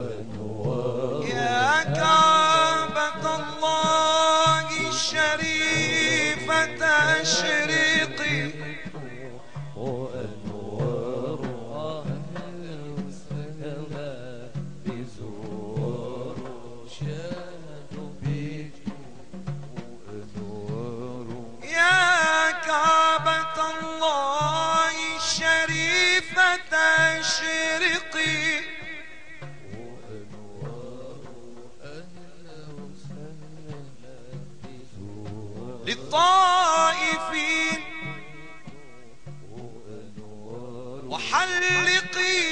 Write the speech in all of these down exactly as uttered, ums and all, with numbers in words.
يا كعبة الله الشريفة أشرقي وأنوارها بزوار شاهدوا بك وأنوار. يا كعبة الله الشريفة أشرقي للطائفين وحلقي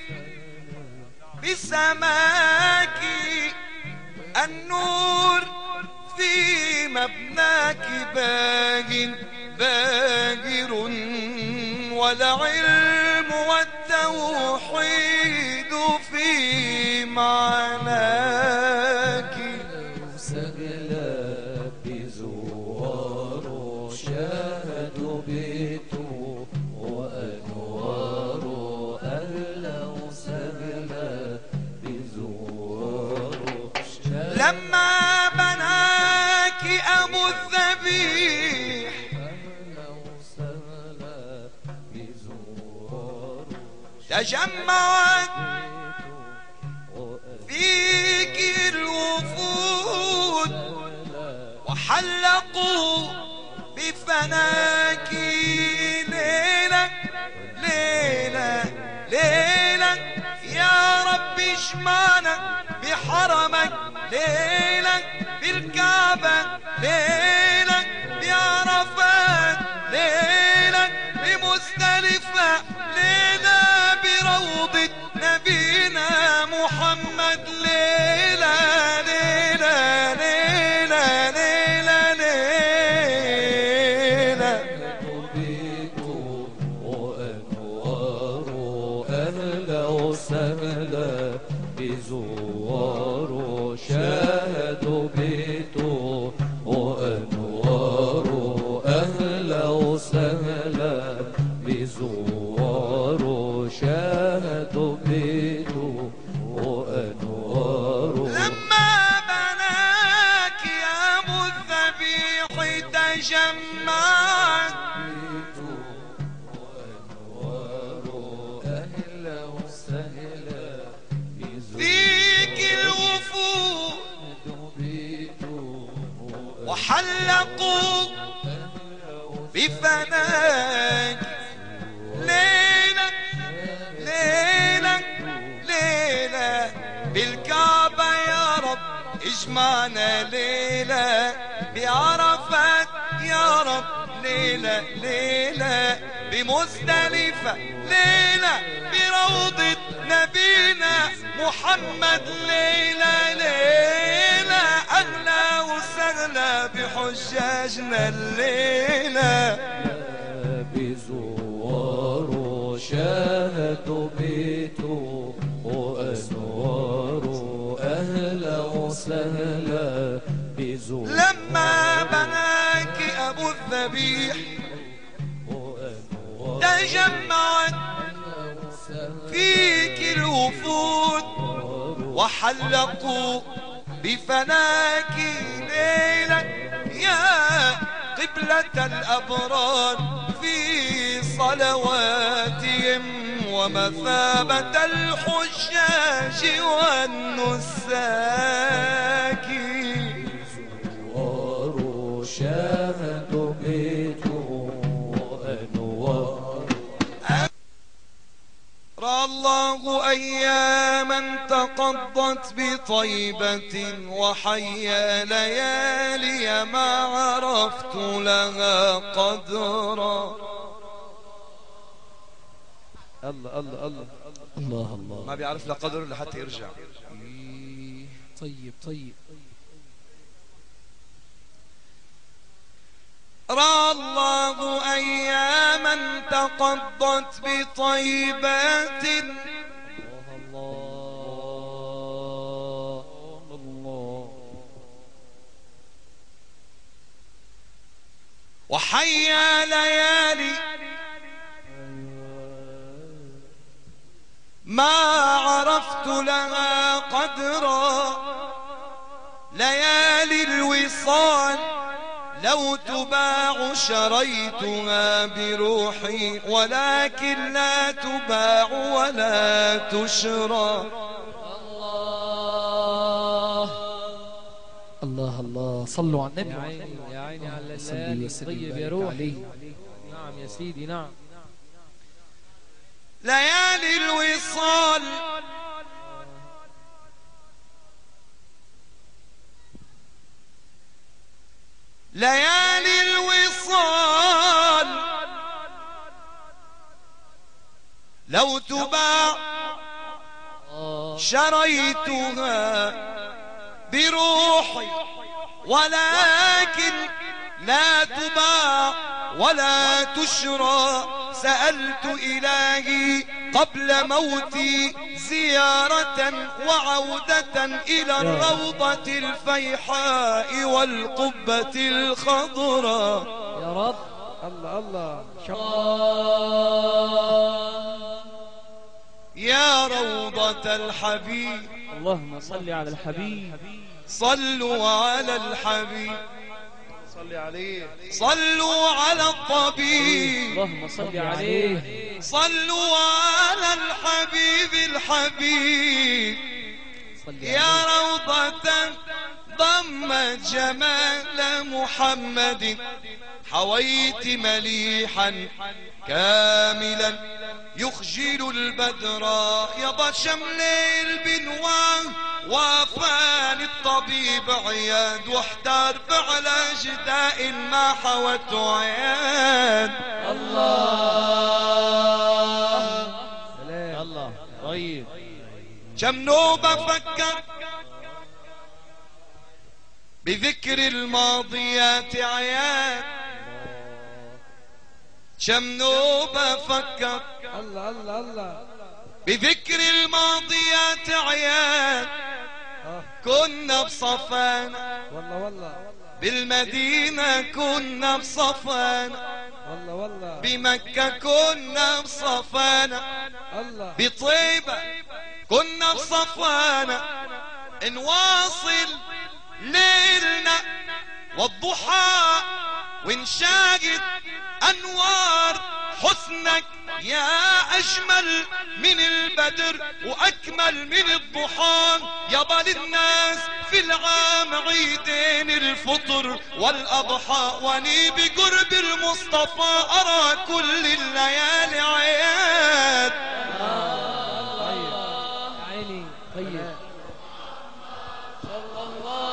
بسماك النور في مبناك باغ باهر والعلم والتوحيد في معناك سجلا بزوار شاهدوا بيته وأنوار أهلا وسهلا بزوار. لما بناك أبو الذبيح أهلا وسهلا بزوار تجمعت فيك الوفود وحلقوا بفناك ليلة ليلة ليلة يا رب اجمعنا بحرمك ليلة بالكعبة ليلة بعرفات ليلة بمزدلفة ليلة بروضة نبينا محمد ليلة ليلة ليلة ليلة ليلة بيكم وأنوار أهلا وسهلا بزوار شاهدوا بيته وأنوار أهلا وسهلا بزوار شاهدوا بيته وأنوار. لما بناك يا أبو الذبيح تجمعت بيته وأنوار أهلا وسهلا فيك الوفود وحلقوا بفناك ليلة ليلة ليلة بالكعبة يا رب اجمعنا ليلة بعرفات يا رب ليلة ليلة بمزدلفة ليلة بروضة نبينا محمد ليلة ليلة أغلى وسهلا بحجاجنا الليلة بزوار شاهدوا بيته وأنوار أهلا وسهلا بزوار. لما بناك أبو الذبيح تجمعت فيك الوفود وحلقوا بفناك ليلة يا قبلة الأبرار في صلواتهم ومثابة الحجاج والنساك زوار شاهدوا بيته وأنوار. الله أياما تقضت بطيبة وحيا ليالي ما عرفت لها قدرا. الله الله الله الله الله ما بيعرف لها قدر إلا حتى يرجع. طيب طيب رأى الله أياما تقضت بطيبات الله الله وحيا ليالي ما عرفت لها قدرا ليالي الوصال لو تباع شريتها بروحي ولكن لا تباع ولا تشرى. الله الله صلوا على النبي. يا عيني يا عيني على الليالي طيب يا روحي. نعم يا سيدي نعم. ليالي الوصال ليالي الوصال لو تباع شريتها بروحي ولكن لا تباع ولا تشرى. سألت إلهي قبل موتي زيارة وعودة إلى الروضة الفيحاء والقبة الخضراء. يا رب. الله الله يا روضة الحبيب اللهم صل على الحبيب. صلوا على الحبيب صل عليه. صلوا على الطبيب اللهم صل عليه. صلوا على الحبيب الحبيب. يا روضة ضمت جمال محمد حويت مليحا كاملا يخجل البدر يض شمل البنوان وفان الطبيب عياد واحتار فعل جداء ما حوت عياد. الله الله طيب. كم نوبة فكر بذكر الماضيات عياد. كم نوبة فكر الله الله الله بذكر الماضيات عياد. كنا بصفانا والله والله بالمدينة كنا بصفانا والله والله بمكة كنا بصفانا الله بطيبة كنا بصفانا نواصل ليلنا والضحى ونشاهد أنوار حسنك يا أجمل من البدر وأكمل من الضحى. يابا للناس في العام عيدين الفطر والأضحى واني بقرب المصطفى أرى كل الليالي عياد. طيب عيني طيب. صلى الله